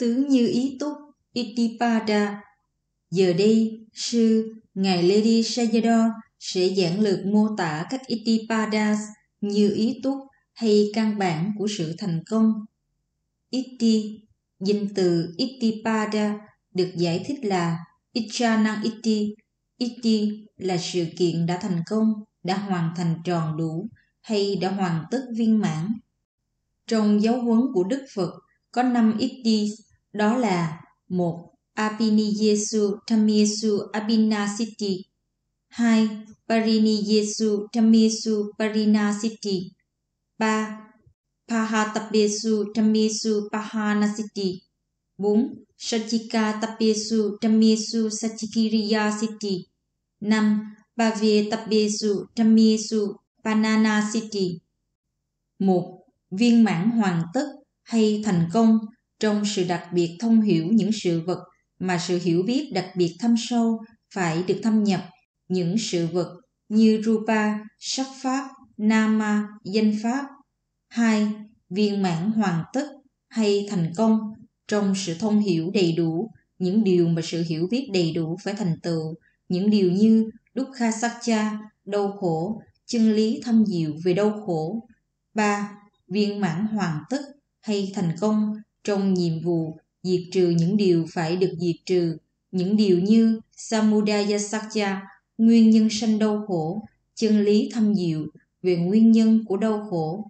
tướng như ý túc, Itipada. Giờ đây, sư Ngài Ledi Sayadaw sẽ giảng lược mô tả các Itipadas như ý túc hay căn bản của sự thành công. Iti, danh từ Itipada được giải thích là Ichanang Iti. Iti là sự kiện đã thành công, đã hoàn thành tròn đủ hay đã hoàn tất viên mãn. Trong giáo huấn của Đức Phật có 5 Iti, đó là: 1. Apiniyesu Tamyesu Abhinasiti. 2. Pariniyesu Tamyesu Parinasiti. 3. Pahatapesu Tamyesu Pahanasiti. 4. Sajika Tapesu Tamyesu Sajikiriyasiti. 5. Bhavetapesu Tamyesu Pananasiti. 1. Viên mãn hoàn tất hay thành công trong sự đặc biệt thông hiểu những sự vật mà sự hiểu biết đặc biệt thâm sâu phải được thâm nhập những sự vật như Rupa, sắc pháp, Nama, danh pháp. 2. Viên mãn hoàn tất hay thành công trong sự thông hiểu đầy đủ những điều mà sự hiểu biết đầy đủ phải thành tựu, những điều như Dukkha Satcha, đau khổ, chân lý thâm diệu về đau khổ. 3. Viên mãn hoàn tất hay thành công trong nhiệm vụ diệt trừ những điều phải được diệt trừ, những điều như Samudaya Satcha, nguyên nhân sanh đau khổ, chân lý thâm diệu về nguyên nhân của đau khổ.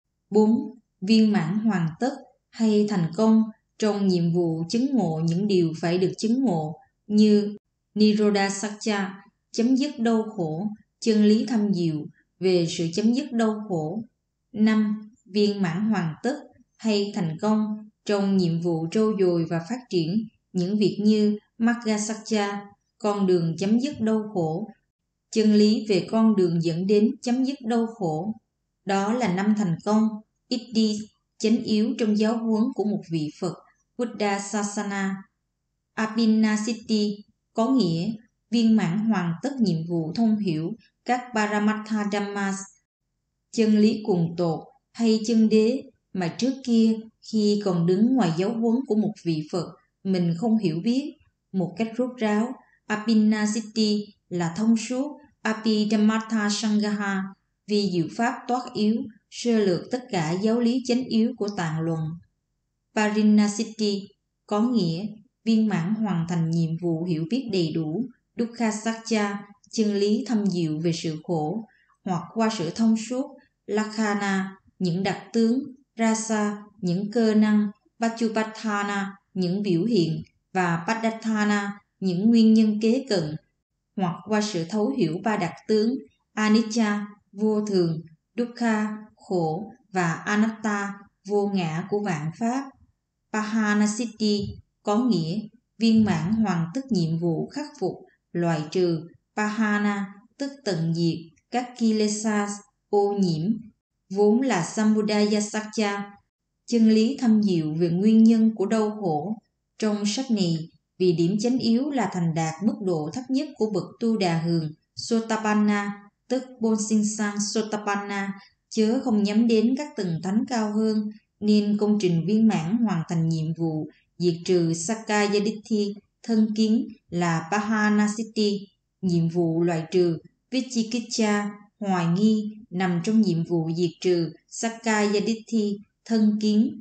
4. Viên mãn hoàn tất hay thành công trong nhiệm vụ chứng ngộ những điều phải được chứng ngộ như Nirodha Satcha, chấm dứt đau khổ, chân lý thâm diệu về sự chấm dứt đau khổ. 5. Viên mãn hoàn tất hay thành công trong nhiệm vụ trau dồi và phát triển những việc như Magga Satcha, con đường chấm dứt đau khổ, chân lý về con đường dẫn đến chấm dứt đau khổ. Đó là 5 thành công, Iddhi, chánh yếu trong giáo huấn của một vị Phật, Buddha Sasana. Abhinasiti có nghĩa viên mãn hoàn tất nhiệm vụ thông hiểu các Paramatha Dhammas, chân lý cùng tột hay chân đế mà trước kia khi còn đứng ngoài giáo huấn của một vị Phật mình không hiểu biết một cách rốt ráo. Abhinasiti là thông suốt, Abhidhammatha Sangaha, vì diệu pháp toát yếu, sơ lược tất cả giáo lý chánh yếu của tạng luận. Parinasiti có nghĩa viên mãn hoàn thành nhiệm vụ hiểu biết đầy đủ, Dukkha Satcha, chân lý thâm diệu về sự khổ, hoặc qua sự thông suốt, Lakkhana, những đặc tướng, Rasa, những cơ năng, Pachupathana, những biểu hiện, và Padathana, những nguyên nhân kế cận, hoặc qua sự thấu hiểu 3 đặc tướng, Anicca, vô thường, Dukkha, khổ, và Anatta, vô ngã của vạn pháp. Pahanasiti có nghĩa viên mãn hoàn tất nhiệm vụ khắc phục, loại trừ, Pahana, tức tận diệt, các Kilesas, ô nhiễm, vốn là Samudaya Satcha, chân lý thâm diệu về nguyên nhân của đau khổ. Trong sách này, vì điểm chánh yếu là thành đạt mức độ thấp nhất của bậc tu đà hường, Sotapanna, tức Bonsinsang Sotapanna, chớ không nhắm đến các tầng thánh cao hơn, nên công trình viên mãn hoàn thành nhiệm vụ diệt trừ Sakkaya Ditthi, thân kiến là Pahanasiti, nhiệm vụ loại trừ Vichikiccha, hoài nghi, nằm trong nhiệm vụ diệt trừ Sakkaya Ditthi, thân kiến.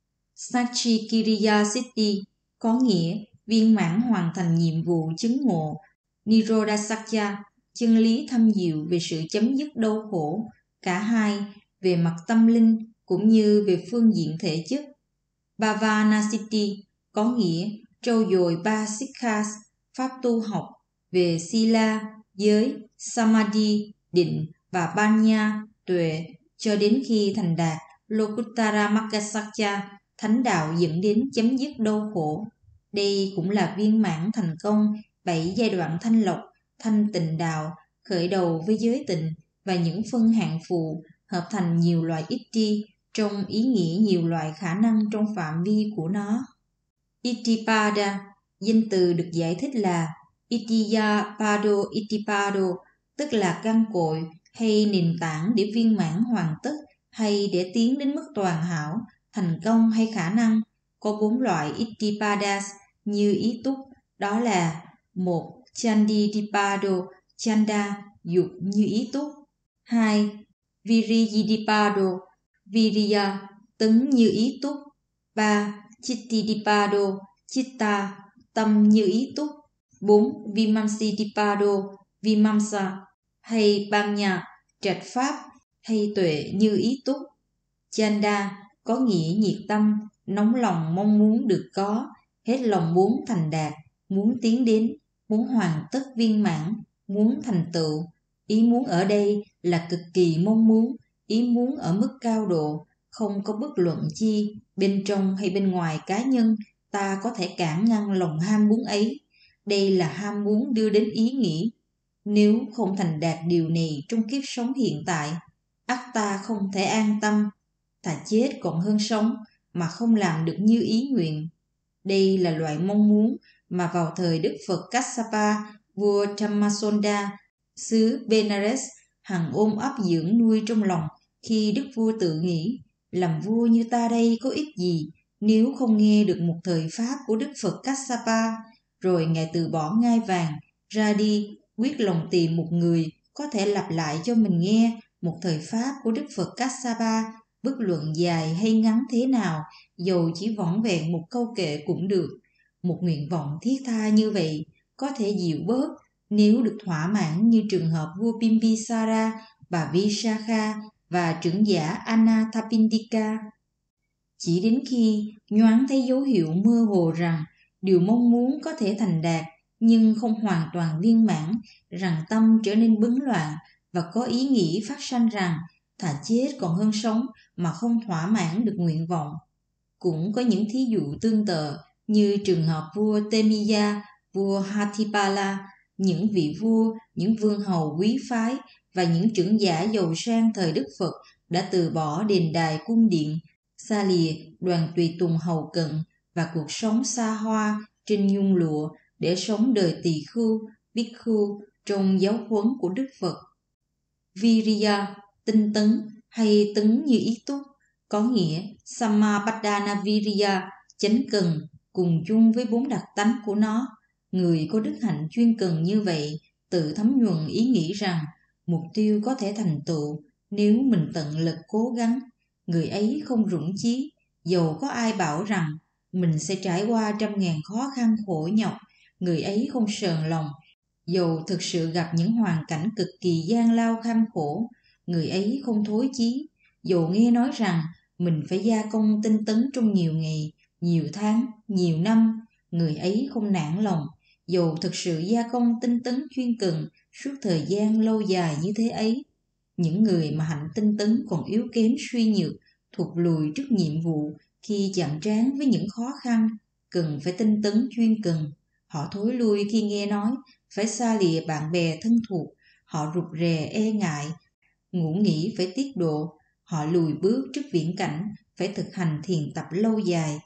Sajikiriya Siddhi có nghĩa viên mãn hoàn thành nhiệm vụ chứng ngộ, Nirodha Satcha, chân lý thâm diệu về sự chấm dứt đau khổ, cả hai về mặt tâm linh cũng như về phương diện thể chất. Bhavanasiddhi có nghĩa trau dồi 3 Sikkha, pháp tu học về Sila, giới, Samadhi, định và Panya, tuệ, cho đến khi thành đạt Lokuttara Magga Satcha, thánh đạo dẫn đến chấm dứt đau khổ. Đây cũng là viên mãn thành công 7 giai đoạn thanh lọc, thanh tịnh đạo, khởi đầu với giới tịnh và những phân hạng phụ, hợp thành nhiều loại Itti trong ý nghĩa nhiều loại khả năng trong phạm vi của nó. Itipada, danh từ được giải thích là Itiya Pado Itipado, tức là căn cội hay nền tảng để viên mãn hoàn tất hay để tiến đến mức toàn hảo, thành công hay khả năng. có 4 loại Ittipadas như ý túc, đó là: 1. Chandidipado, chanda, dục như ý túc. 2. Viriyidipado, viriya, tấn như ý túc. 3. Chittidipado, chitta, tâm như ý túc. 4. Vimamsidipado, vimamsa, hay banya, trạch pháp, hay tuệ như ý túc. Chanda có nghĩa nhiệt tâm, nóng lòng mong muốn được có, hết lòng muốn thành đạt, muốn tiến đến, muốn hoàn tất viên mãn, muốn thành tựu. Ý muốn ở đây là cực kỳ mong muốn, ý muốn ở mức cao độ, không có bất luận chi, bên trong hay bên ngoài cá nhân, ta có thể cản ngăn lòng ham muốn ấy. Đây là ham muốn đưa đến ý nghĩ. Nếu không thành đạt điều này trong kiếp sống hiện tại, ắt ta không thể an tâm, thà chết còn hơn sống mà không làm được như ý nguyện. Đây là loại mong muốn mà vào thời Đức Phật Kassapa, vua Dhammasonda, xứ Benares, hằng ôm ấp dưỡng nuôi trong lòng khi Đức vua tự nghĩ, làm vua như ta đây có ích gì nếu không nghe được một thời pháp của Đức Phật Kassapa. Rồi Ngài từ bỏ ngai vàng, ra đi, quyết lòng tìm một người có thể lặp lại cho mình nghe một thời pháp của Đức Phật Kassapa, bất luận dài hay ngắn thế nào, dầu chỉ vỏn vẹn một câu kệ cũng được. Một nguyện vọng thiết tha như vậy có thể dịu bớt nếu được thỏa mãn như trường hợp vua Bimbisara, bà Visakha và trưởng giả Anathapindika. Chỉ đến khi nhoáng thấy dấu hiệu mơ hồ rằng điều mong muốn có thể thành đạt nhưng không hoàn toàn viên mãn, rằng tâm trở nên bấn loạn và có ý nghĩ phát sanh rằng thà chết còn hơn sống mà không thỏa mãn được nguyện vọng. Cũng có những thí dụ tương tự như trường hợp vua Temiya, vua Hathipala, những vị vua, những vương hầu quý phái và những trưởng giả giàu sang thời Đức Phật đã từ bỏ đền đài cung điện, xa lìa đoàn tùy tùng hầu cận và cuộc sống xa hoa trên nhung lụa để sống đời tỳ khưu, bhikkhu trong giáo huấn của Đức Phật. Viriya, tinh tấn hay tấn như ý túc, có nghĩa Sammapadana Viriya, chánh cần, cùng chung với 4 đặc tánh của nó. Người có đức hạnh chuyên cần như vậy tự thấm nhuần ý nghĩ rằng mục tiêu có thể thành tựu nếu mình tận lực cố gắng. Người ấy không rủng chí, dầu có ai bảo rằng mình sẽ trải qua 100.000 khó khăn khổ nhọc. Người ấy không sờn lòng, dầu thực sự gặp những hoàn cảnh cực kỳ gian lao kham khổ. Người ấy không thối chí, dầu nghe nói rằng mình phải gia công tinh tấn trong nhiều ngày, nhiều tháng, nhiều năm. Người ấy không nản lòng, dầu thực sự gia công tinh tấn chuyên cần suốt thời gian lâu dài như thế ấy. Những người mà hạnh tinh tấn còn yếu kém suy nhược, thụt lùi trước nhiệm vụ khi chạm trán với những khó khăn, cần phải tinh tấn chuyên cần. Họ thối lui khi nghe nói phải xa lìa bạn bè thân thuộc, họ rụt rè e ngại, ngủ nghỉ phải tiết độ, họ lùi bước trước viễn cảnh phải thực hành thiền tập lâu dài.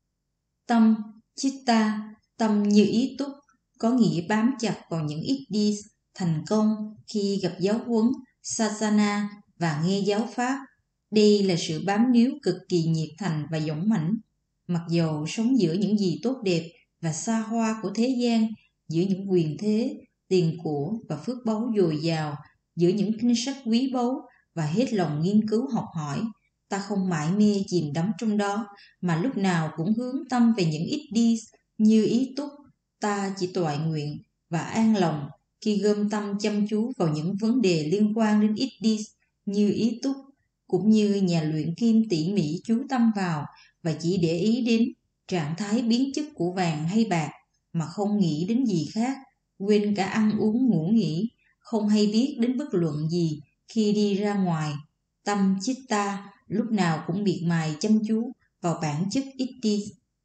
Tâm, chitta, tâm như ý túc, có nghĩa bám chặt vào những iddhis, thành công khi gặp giáo huấn, sasana và nghe giáo pháp. Đây là sự bám níu cực kỳ nhiệt thành và dũng mãnh. Mặc dầu sống giữa những gì tốt đẹp và xa hoa của thế gian, giữa những quyền thế, tiền của và phước báu dồi dào, giữa những kinh sách quý báu và hết lòng nghiên cứu học hỏi, ta không mải mê chìm đắm trong đó, mà lúc nào cũng hướng tâm về những iddhis như ý túc. Ta chỉ toại nguyện và an lòng khi gom tâm chăm chú vào những vấn đề liên quan đến iddhis như ý túc, cũng như nhà luyện kim tỉ mỉ chú tâm vào và chỉ để ý đến trạng thái biến chất của vàng hay bạc mà không nghĩ đến gì khác, quên cả ăn uống ngủ nghỉ, không hay biết đến bất luận gì khi đi ra ngoài. Tâm chitta lúc nào cũng miệt mài chăm chú vào bản chất iddhis.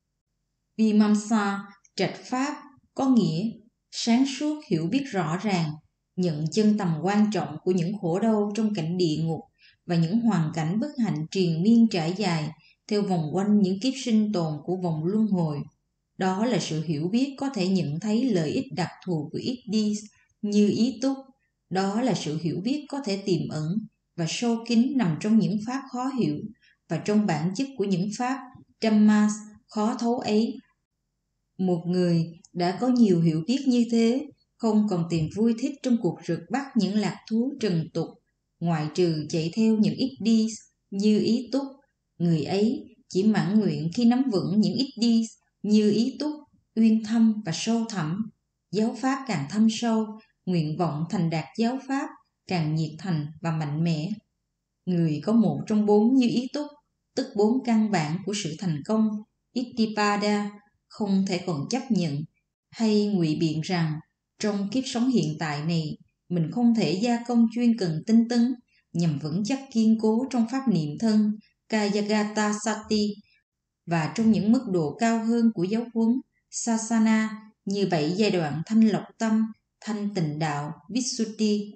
Vimamsa, trạch pháp, có nghĩa sáng suốt hiểu biết rõ ràng, nhận chân tầm quan trọng của những khổ đau trong cảnh địa ngục và những hoàn cảnh bất hạnh triền miên trải dài theo vòng quanh những kiếp sinh tồn của vòng luân hồi. Đó là sự hiểu biết có thể nhận thấy lợi ích đặc thù của iddhis như ý túc. Đó là sự hiểu biết có thể tiềm ẩn và sâu kín nằm trong những pháp khó hiểu và trong bản chất của những pháp Dhammas khó thấu ấy. Một người đã có nhiều hiểu biết như thế, không còn tìm vui thích trong cuộc rượt bắt những lạc thú trần tục, ngoại trừ chạy theo những ít đi như ý túc. Người ấy chỉ mãn nguyện khi nắm vững những ít đi như ý túc, uyên thâm và sâu thẳm. Giáo pháp càng thâm sâu, nguyện vọng thành đạt giáo pháp càng nhiệt thành và mạnh mẽ. Người có một trong 4 như ý túc, tức 4 căn bản của sự thành công, Ittipada, không thể còn chấp nhận hay ngụy biện rằng trong kiếp sống hiện tại này mình không thể gia công chuyên cần tinh tấn nhằm vững chắc kiên cố trong pháp niệm thân Kayagata Sati và trong những mức độ cao hơn của giáo huấn Sasana như 7 giai đoạn thanh lọc tâm, thanh tịnh đạo Visuddhi.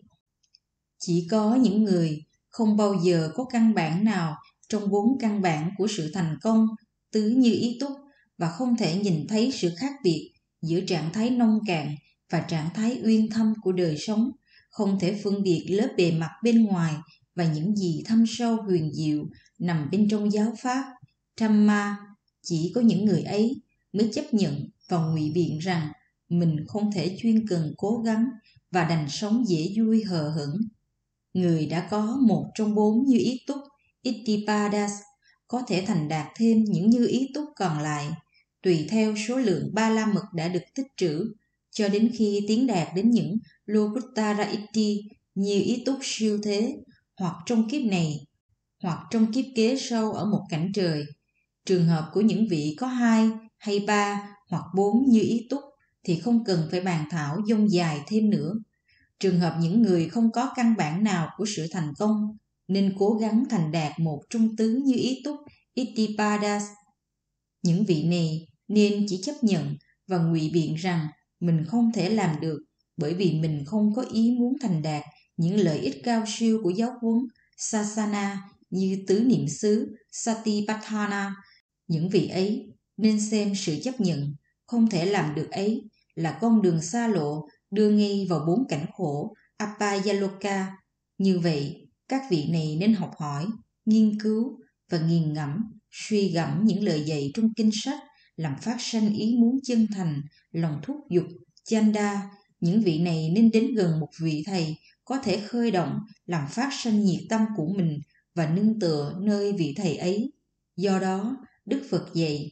Chỉ có những người không bao giờ có căn bản nào trong 4 căn bản của sự thành công tứ như ý túc và không thể nhìn thấy sự khác biệt giữa trạng thái nông cạn và trạng thái uyên thâm của đời sống, không thể phân biệt lớp bề mặt bên ngoài và những gì thâm sâu huyền diệu nằm bên trong giáo pháp Dhamma. Chỉ có những người ấy mới chấp nhận và ngụy biện rằng mình không thể chuyên cần cố gắng và đành sống dễ vui hờ hững. Người đã có một trong 4 như ý túc Ittipadas có thể thành đạt thêm những như ý túc còn lại tùy theo số lượng ba la mật đã được tích trữ cho đến khi tiến đạt đến những Lokuttara Itti như ý túc siêu thế, hoặc trong kiếp này hoặc trong kiếp kế sau ở một cảnh trời. Trường hợp của những vị có 2 hay 3 hoặc 4 như ý túc thì không cần phải bàn thảo dông dài thêm nữa. Trường hợp những người không có căn bản nào của sự thành công nên cố gắng thành đạt một trong tứ như ý túc Ittipadas. Những vị này nên chỉ chấp nhận và ngụy biện rằng mình không thể làm được bởi vì mình không có ý muốn thành đạt những lợi ích cao siêu của giáo huấn Sasana như tứ niệm xứ Satipatthana. Những vị ấy nên xem sự chấp nhận không thể làm được ấy là con đường xa lộ đưa ngay vào 4 cảnh khổ Apayaloka. Như vậy, các vị này nên học hỏi, nghiên cứu và nghiền ngẫm, suy gẫm những lời dạy trong kinh sách, làm phát sanh ý muốn chân thành, lòng thúc giục, chanda. Những vị này nên đến gần một vị thầy có thể khơi động, làm phát sanh nhiệt tâm của mình và nương tựa nơi vị thầy ấy. Do đó, Đức Phật dạy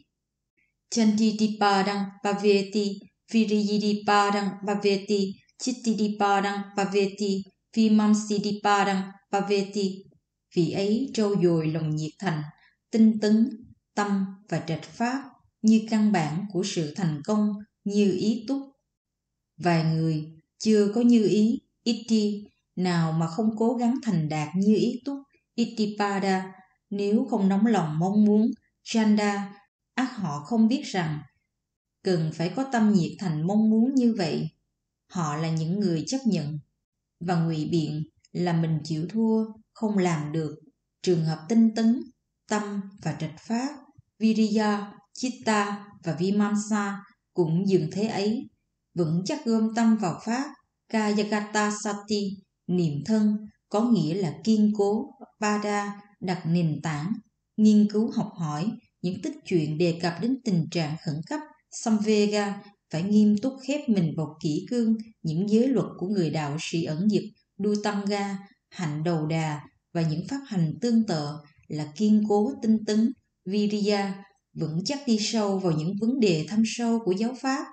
Chantidipadang Paveti, Viriyidipadang Paveti, Chittidipadang Paveti, Vimamsidipadang Paveti. Vị ấy trau dồi lòng nhiệt thành, tinh tấn, tâm và trạch pháp như căn bản của sự thành công như ý túc. Vài người chưa có như ý Itti nào mà không cố gắng thành đạt như ý túc Ittipada, nếu không nóng lòng mong muốn Chanda, ắt họ không biết rằng cần phải có tâm nhiệt thành mong muốn như vậy. Họ là những người chấp nhận và ngụy biện là mình chịu thua, không làm được. Trường hợp tinh tấn, tâm và trạch pháp, Viriya, Chitta và Vimamsa cũng dừng thế ấy, vững chắc gom tâm vào pháp Kayagata Sati, niệm thân, có nghĩa là kiên cố, Pada, đặt nền tảng, nghiên cứu học hỏi những tích truyện đề cập đến tình trạng khẩn cấp Samvega, phải nghiêm túc khép mình vào kỷ cương những giới luật của người đạo sĩ ẩn dực Dutanga, hạnh đầu đà và những pháp hành tương tự là kiên cố tinh tấn, Viriya, vững chắc đi sâu vào những vấn đề thâm sâu của giáo pháp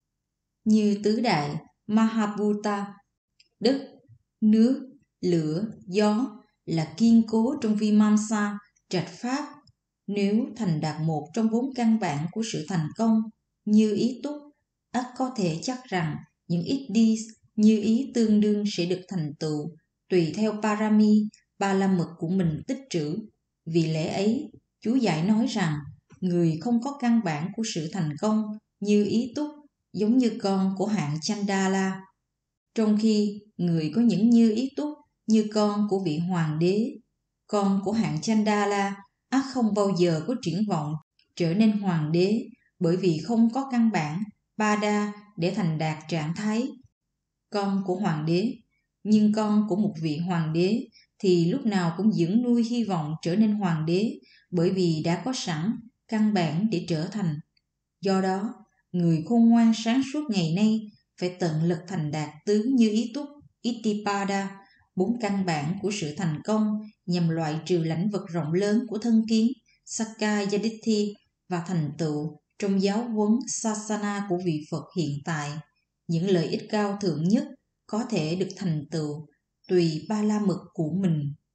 như tứ đại Mahabhuta, đất, nước, lửa, gió, là kiên cố trong Vimamsa, trạch pháp. Nếu thành đạt một trong 4 căn bản của sự thành công như ý túc, ắt có thể chắc rằng những ít đi như ý tương đương sẽ được thành tựu tùy theo parami, ba la mật của mình tích trữ. Vì lẽ ấy, chú giải nói rằng người không có căn bản của sự thành công như ý túc giống như con của hạng Chandala, trong khi người có những như ý túc như con của vị hoàng đế. Con của hạng Chandala ắt không bao giờ có triển vọng trở nên hoàng đế bởi vì không có căn bản Pada để thành đạt trạng thái con của hoàng đế. Nhưng con của một vị hoàng đế thì lúc nào cũng dưỡng nuôi hy vọng trở nên hoàng đế bởi vì đã có sẵn căn bản để trở thành. Do đó, người khôn ngoan sáng suốt ngày nay phải tận lực thành đạt tứ như ý túc, Itipada, 4 căn bản của sự thành công nhằm loại trừ lãnh vực rộng lớn của thân kiến, Sakkaya Ditthi và thành tựu trong giáo huấn Sasana của vị Phật hiện tại. Những lợi ích cao thượng nhất có thể được thành tựu tùy ba la mật của mình.